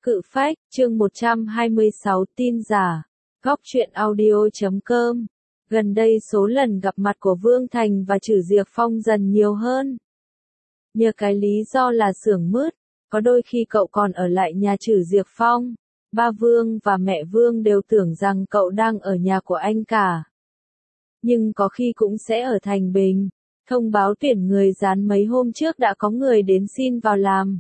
Cự phách, chương 126 tin giả. Góc truyện audio.com. Gần đây số lần gặp mặt của Vương Thành và Trử Diệp Phong dần nhiều hơn. Nhờ cái lý do là xưởng mướt, có đôi khi cậu còn ở lại nhà Trử Diệp Phong. Ba Vương và mẹ Vương đều tưởng rằng cậu đang ở nhà của anh cả. Nhưng có khi cũng sẽ ở Thành Bình. Thông báo tuyển người dán mấy hôm trước đã có người đến xin vào làm.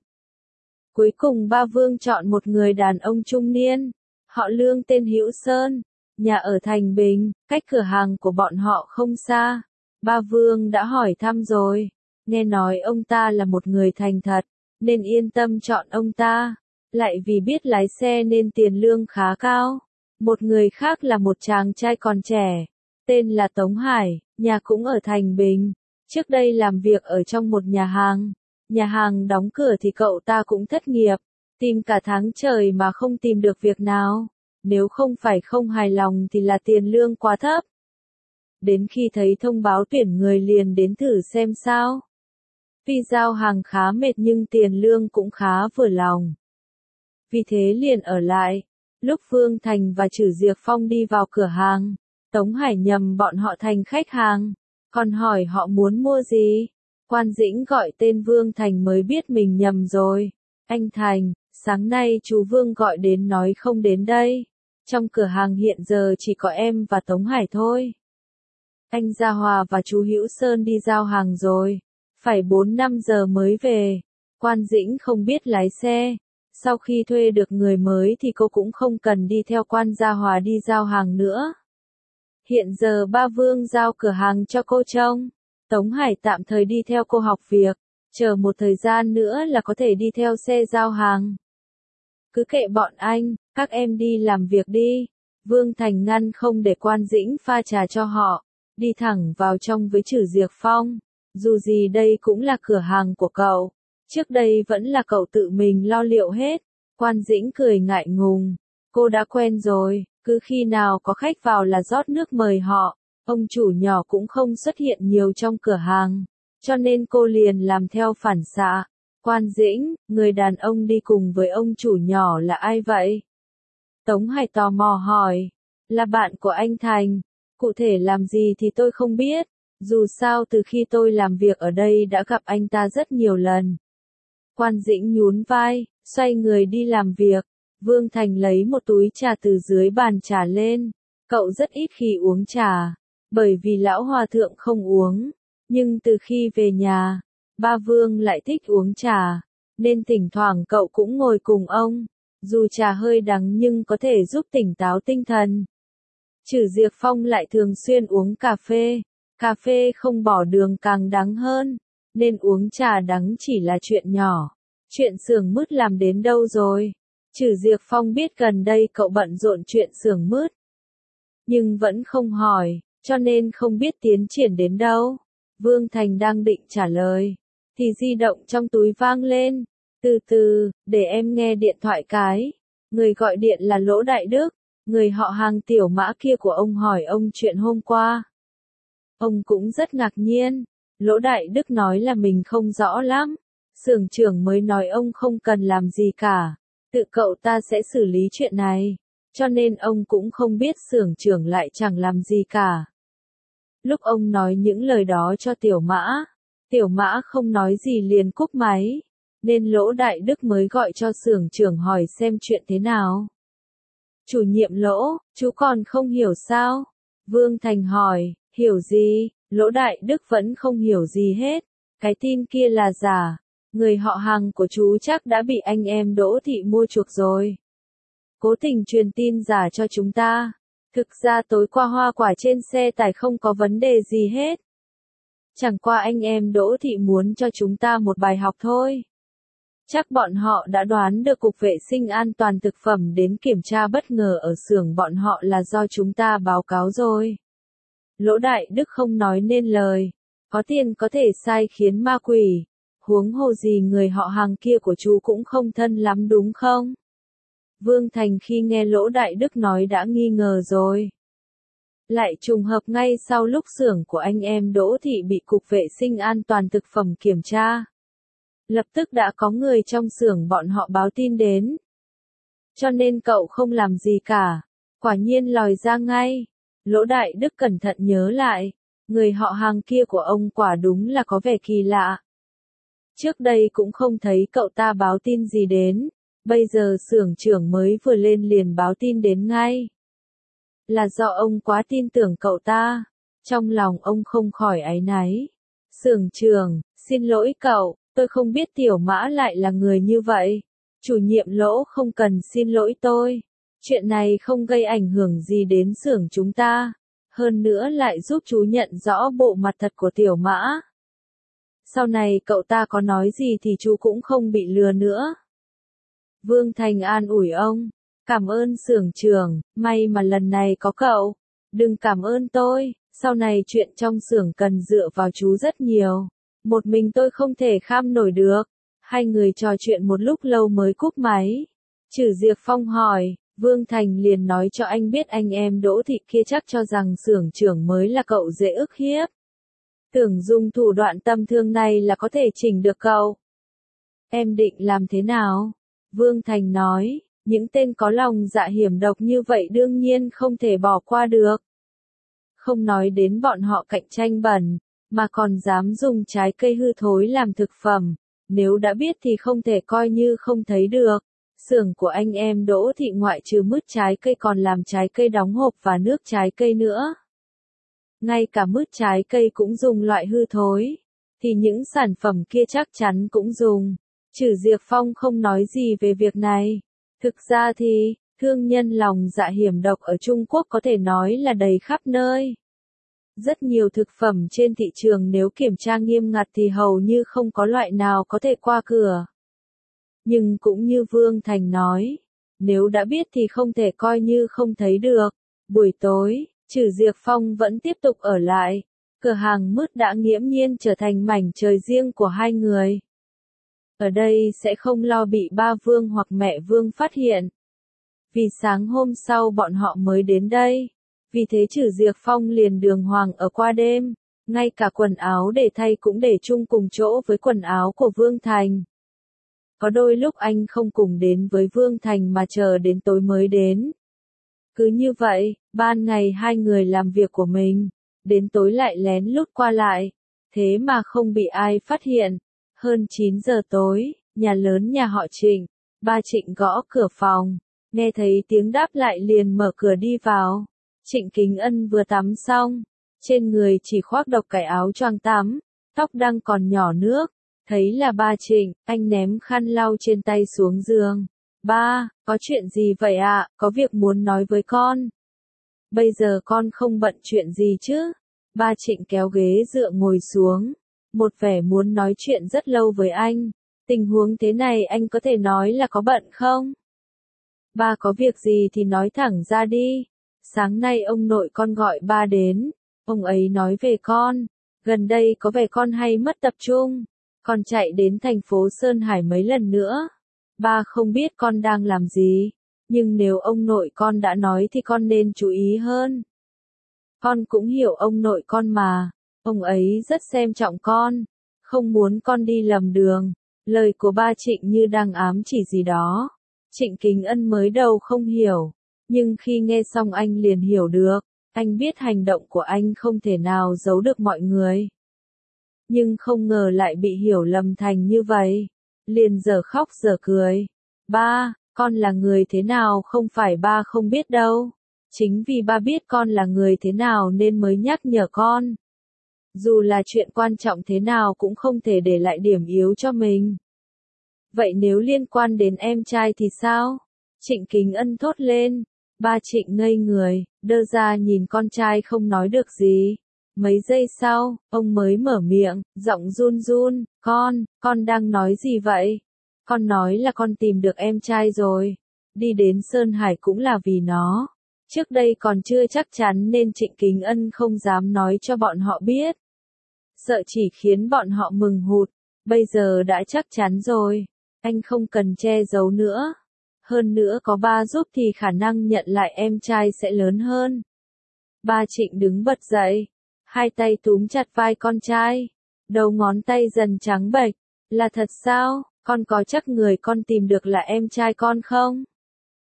Cuối cùng Ba Vương chọn một người đàn ông trung niên, họ Lương tên Hữu Sơn, nhà ở Thành Bình, cách cửa hàng của bọn họ không xa. Ba Vương đã hỏi thăm rồi, nghe nói ông ta là một người thành thật, nên yên tâm chọn ông ta, lại vì biết lái xe nên tiền lương khá cao. Một người khác là một chàng trai còn trẻ, tên là Tống Hải, nhà cũng ở Thành Bình, trước đây làm việc ở trong một nhà hàng. Nhà hàng đóng cửa thì cậu ta cũng thất nghiệp, tìm cả tháng trời mà không tìm được việc nào. Nếu không phải không hài lòng thì là tiền lương quá thấp. Đến khi thấy thông báo tuyển người liền đến thử xem sao. Vì giao hàng khá mệt nhưng tiền lương cũng khá vừa lòng. Vì thế liền ở lại. Lúc Vương Thành và Trử Diệp Phong đi vào cửa hàng, Tống Hải nhầm bọn họ thành khách hàng, còn hỏi họ muốn mua gì. Quan Dĩnh gọi tên Vương Thành mới biết mình nhầm rồi. Anh Thành, sáng nay chú Vương gọi đến nói không đến đây. Trong cửa hàng hiện giờ chỉ có em và Tống Hải thôi. Anh Gia Hòa và chú Hữu Sơn đi giao hàng rồi. Phải 4-5 giờ mới về. Quan Dĩnh không biết lái xe. Sau khi thuê được người mới thì cô cũng không cần đi theo Quan Gia Hòa đi giao hàng nữa. Hiện giờ Ba Vương giao cửa hàng cho cô trông. Tống Hải tạm thời đi theo cô học việc, chờ một thời gian nữa là có thể đi theo xe giao hàng. Cứ kệ bọn anh, các em đi làm việc đi. Vương Thành ngăn không để Quan Dĩnh pha trà cho họ, đi thẳng vào trong với Trử Diệp Phong. Dù gì đây cũng là cửa hàng của cậu, trước đây vẫn là cậu tự mình lo liệu hết. Quan Dĩnh cười ngại ngùng, cô đã quen rồi, cứ khi nào có khách vào là rót nước mời họ. Ông chủ nhỏ cũng không xuất hiện nhiều trong cửa hàng, cho nên cô liền làm theo phản xạ. Quan Dĩnh, người đàn ông đi cùng với ông chủ nhỏ là ai vậy? Tống Hải tò mò hỏi. Là bạn của anh Thành. Cụ thể làm gì thì tôi không biết. Dù sao từ khi tôi làm việc ở đây đã gặp anh ta rất nhiều lần. Quan Dĩnh nhún vai, xoay người đi làm việc. Vương Thành lấy một túi trà từ dưới bàn trà lên. Cậu rất ít khi uống trà. Bởi vì lão hòa thượng không uống, nhưng từ khi về nhà, Ba Vương lại thích uống trà, nên thỉnh thoảng cậu cũng ngồi cùng ông, dù trà hơi đắng nhưng có thể giúp tỉnh táo tinh thần. Trử Diệp Phong lại thường xuyên uống cà phê không bỏ đường càng đắng hơn, nên uống trà đắng chỉ là chuyện nhỏ. Chuyện xưởng mướt làm đến đâu rồi? Trử Diệp Phong biết gần đây cậu bận rộn chuyện xưởng mướt, nhưng vẫn không hỏi. Cho nên không biết tiến triển đến đâu. Vương Thành đang định trả lời, thì di động trong túi vang lên. Từ từ, để em nghe điện thoại cái. Người gọi điện là Lỗ Đại Đức, người họ hàng Tiểu Mã kia của ông hỏi ông chuyện hôm qua. Ông cũng rất ngạc nhiên. Lỗ Đại Đức nói là mình không rõ lắm. Xưởng trưởng mới nói ông không cần làm gì cả. Tự cậu ta sẽ xử lý chuyện này. Cho nên ông cũng không biết xưởng trưởng lại chẳng làm gì cả. Lúc ông nói những lời đó cho Tiểu Mã không nói gì liền cúp máy, nên Lỗ Đại Đức mới gọi cho xưởng trưởng hỏi xem chuyện thế nào. Chủ nhiệm Lỗ, chú còn không hiểu sao? Vương Thành hỏi, hiểu gì? Lỗ Đại Đức vẫn không hiểu gì hết, cái tin kia là giả, người họ hàng của chú chắc đã bị anh em Đỗ Thị mua chuộc rồi. Cố tình truyền tin giả cho chúng ta. Thực ra tối qua hoa quả trên xe tải không có vấn đề gì hết. Chẳng qua anh em Đỗ Thị muốn cho chúng ta một bài học thôi. Chắc bọn họ đã đoán được Cục Vệ sinh An toàn Thực phẩm đến kiểm tra bất ngờ ở xưởng bọn họ là do chúng ta báo cáo rồi. Lỗ Đại Đức không nói nên lời. Có tiền có thể sai khiến ma quỷ. Huống hồ gì người họ hàng kia của chú cũng không thân lắm đúng không? Vương Thành khi nghe Lỗ Đại Đức nói đã nghi ngờ rồi. Lại trùng hợp ngay sau lúc xưởng của anh em Đỗ Thị bị Cục Vệ sinh An toàn Thực phẩm kiểm tra. Lập tức đã có người trong xưởng bọn họ báo tin đến. cho nên cậu không làm gì cả. Quả nhiên lòi ra ngay. Lỗ Đại Đức cẩn thận nhớ lại, người họ hàng kia của ông quả đúng là có vẻ kỳ lạ. Trước đây cũng không thấy cậu ta báo tin gì đến, bây giờ xưởng trưởng mới vừa lên liền báo tin đến ngay. Là do ông quá tin tưởng cậu ta, trong lòng ông không khỏi áy náy. Xưởng trưởng, xin lỗi cậu, tôi không biết Tiểu Mã lại là người như vậy. Chủ nhiệm Lỗ không cần xin lỗi tôi. Chuyện này không gây ảnh hưởng gì đến xưởng chúng ta. Hơn nữa lại giúp chú nhận rõ bộ mặt thật của Tiểu Mã. Sau này cậu ta có nói gì thì chú cũng không bị lừa nữa. Vương Thành an ủi ông. Cảm ơn xưởng trưởng, may mà lần này có cậu. Đừng cảm ơn tôi, sau này chuyện trong xưởng cần dựa vào chú rất nhiều. Một mình tôi không thể kham nổi được. Hai người trò chuyện một lúc lâu mới cúp máy. Trử Diệp Phong hỏi, Vương Thành liền nói cho anh biết anh em Đỗ Thị kia chắc cho rằng xưởng trưởng mới là cậu dễ ức hiếp. Tưởng dùng thủ đoạn tâm thương này là có thể chỉnh được cậu. Em định làm thế nào? Vương Thành nói, những tên có lòng dạ hiểm độc như vậy đương nhiên không thể bỏ qua được. Không nói đến bọn họ cạnh tranh bẩn, mà còn dám dùng trái cây hư thối làm thực phẩm, nếu đã biết thì không thể coi như không thấy được. Xưởng của anh em Đỗ Thị ngoại trừ mứt trái cây còn làm trái cây đóng hộp và nước trái cây nữa. Ngay cả mứt trái cây cũng dùng loại hư thối, thì những sản phẩm kia chắc chắn cũng dùng. Trử Diệp Phong không nói gì về việc này. Thực ra thì, thương nhân lòng dạ hiểm độc ở Trung Quốc có thể nói là đầy khắp nơi. Rất nhiều thực phẩm trên thị trường nếu kiểm tra nghiêm ngặt thì hầu như không có loại nào có thể qua cửa. Nhưng cũng như Vương Thành nói, nếu đã biết thì không thể coi như không thấy được. Buổi tối, Trử Diệp Phong vẫn tiếp tục ở lại. Cửa hàng mứt đã nghiễm nhiên trở thành mảnh trời riêng của hai người. Ở đây sẽ không lo bị ba Vương hoặc mẹ Vương phát hiện. Vì sáng hôm sau bọn họ mới đến đây. Vì thế Trử Diệp Phong liền đường hoàng ở qua đêm. Ngay cả quần áo để thay cũng để chung cùng chỗ với quần áo của Vương Thành. Có đôi lúc anh không cùng đến với Vương Thành mà chờ đến tối mới đến. Cứ như vậy, ban ngày hai người làm việc của mình, đến tối lại lén lút qua lại, thế mà không bị ai phát hiện. Hơn 9 giờ tối, nhà lớn nhà họ Trịnh, ba Trịnh gõ cửa phòng, nghe thấy tiếng đáp lại liền mở cửa đi vào. Trịnh Kính Ân vừa tắm xong, trên người chỉ khoác độc cái áo choàng tắm, tóc đang còn nhỏ nước. Thấy là ba Trịnh, anh ném khăn lau trên tay xuống giường. Ba, có chuyện gì vậy ạ? Có việc muốn nói với con. Bây giờ con không bận chuyện gì chứ? Ba Trịnh kéo ghế dựa ngồi xuống. Một vẻ muốn nói chuyện rất lâu với anh. Tình huống thế này anh có thể nói là có bận không? Ba có việc gì thì nói thẳng ra đi. Sáng nay ông nội con gọi ba đến. Ông ấy nói về con. Gần đây có vẻ con hay mất tập trung. Con chạy đến thành phố Sơn Hải mấy lần nữa. Ba không biết con đang làm gì. Nhưng nếu ông nội con đã nói thì con nên chú ý hơn. Con cũng hiểu ông nội con mà. Ông ấy rất xem trọng con. Không muốn con đi lầm đường. Lời của ba Trịnh như đang ám chỉ gì đó. Trịnh Kính Ân mới đầu không hiểu. Nhưng khi nghe xong anh liền hiểu được. Anh biết hành động của anh không thể nào giấu được mọi người. Nhưng không ngờ lại bị hiểu lầm thành như vậy. Liền giờ khóc giờ cười. Ba, con là người thế nào không phải ba không biết đâu. Chính vì ba biết con là người thế nào nên mới nhắc nhở con. Dù là chuyện quan trọng thế nào cũng không thể để lại điểm yếu cho mình. Vậy nếu liên quan đến em trai thì sao? Trịnh Kính Ân thốt lên. Ba Trịnh ngây người, đơ ra nhìn con trai không nói được gì. Mấy giây sau, ông mới mở miệng, giọng run run, con đang nói gì vậy? Con nói là con tìm được em trai rồi. Đi đến Sơn Hải cũng là vì nó. Trước đây còn chưa chắc chắn nên Trịnh Kính Ân không dám nói cho bọn họ biết. Sợ chỉ khiến bọn họ mừng hụt. Bây giờ đã chắc chắn rồi. Anh không cần che giấu nữa. Hơn nữa có ba giúp thì khả năng nhận lại em trai sẽ lớn hơn. Ba Trịnh đứng bật dậy. Hai tay túm chặt vai con trai. Đầu ngón tay dần trắng bệch. Là thật sao? Con có chắc người con tìm được là em trai con không?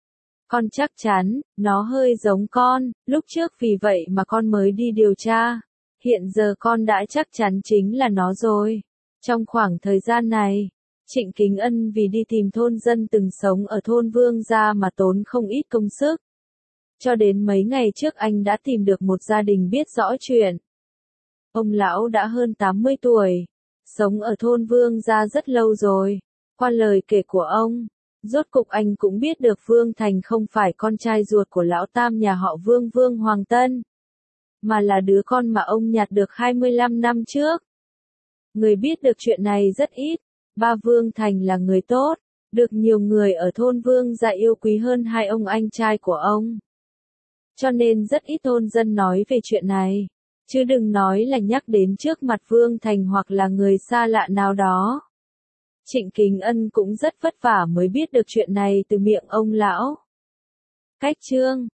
Con chắc chắn, nó hơi giống con, lúc trước vì vậy mà con mới đi điều tra. Hiện giờ con đã chắc chắn chính là nó rồi. Trong khoảng thời gian này, Trịnh Kính Ân vì đi tìm thôn dân từng sống ở thôn Vương Gia mà tốn không ít công sức. Cho đến mấy ngày trước anh đã tìm được một gia đình biết rõ chuyện. Ông lão đã hơn 80 tuổi, sống ở thôn Vương Gia rất lâu rồi. Qua lời kể của ông, rốt cục anh cũng biết được Vương Thành không phải con trai ruột của lão tam nhà họ Vương Vương Hoàng Tân, mà là đứa con mà ông nhặt được 25 năm trước. Người biết được chuyện này rất ít. Ba Vương Thành là người tốt, được nhiều người ở thôn Vương Gia yêu quý hơn hai ông anh trai của ông. Cho nên rất ít thôn dân nói về chuyện này, chứ đừng nói là nhắc đến trước mặt Vương Thành hoặc là người xa lạ nào đó. Trịnh Kính Ân cũng rất vất vả mới biết được chuyện này từ miệng ông lão. Cách chương